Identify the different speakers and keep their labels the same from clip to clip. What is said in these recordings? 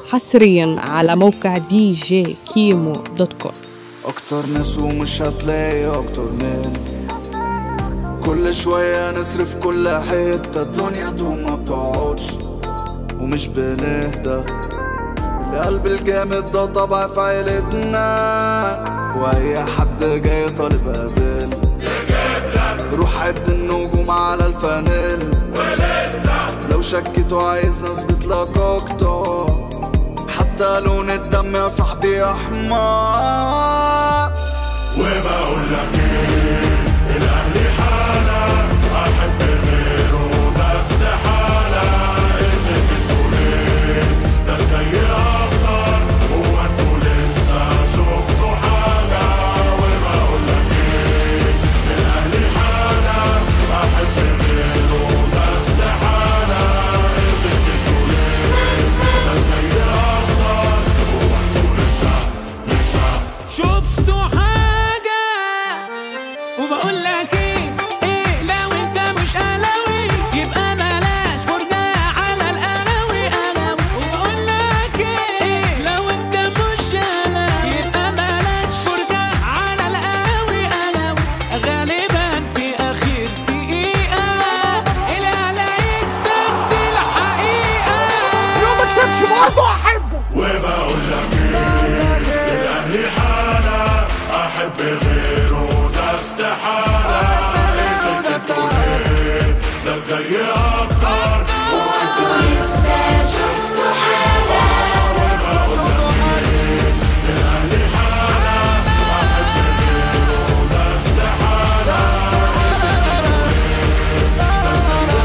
Speaker 1: حصريا على موقع djkimo.com.
Speaker 2: اكتر ناس ومش هتلاقي اكتر من كل شوية نصرف كل حتة، الدنيا دوم ما بتقعدش ومش بنهدى. القلب الجامد ده طبع في عيلتنا، واي حد جاي طالب قابل روح عد النجوم على الفانيل، ولسه لو شكيتوا عايز نثبت لك اكتر، حتى لون الدم يا صاحبي احمر.
Speaker 3: وبقول لك ايه، الاهلي حالة احب غيره ده استحالة. اذا كنتوا ليه ده الجاي اكتر، هو انتوا لسه شفتوا حاجة؟ وبقول لك ايه، الاهلي حالة احب غيره ده استحالة. اذا كنتوا ليه ده الجاي اكتر، هو انتوا لسه
Speaker 4: شفتوا حاجة؟ وبقول لك ايه لو انت مش قلاوي يبقى بلاش فرجة على القلاوي وبقول لك ايه لو انت مش قلاوي يبقى بلاش فرجة على القلاوي غالبا في اخر دقيقة الاهلي يكسب دي الحقيقة.
Speaker 5: لو ما كسبش برضه احبه.
Speaker 3: وبقول لك ايه، الاهلي حالة احب غيره ده استحالة. اذا كنتوا ليه ده الجاي اكتر، وانتوا لسه شفتوا حاجة؟ وبقول لك ايه، الاهلي حالة احب غيره ده استحالة. اذا كنتوا ليه ده الجاي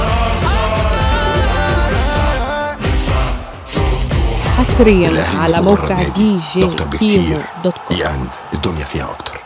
Speaker 3: اكتر، لسه شفتوا
Speaker 1: حصريا
Speaker 6: الأهلي
Speaker 1: على
Speaker 6: هو
Speaker 1: موقع
Speaker 6: النادي. ده أكتر بكتير،
Speaker 1: djkimo.com.
Speaker 6: الدنيا فيها أكتر.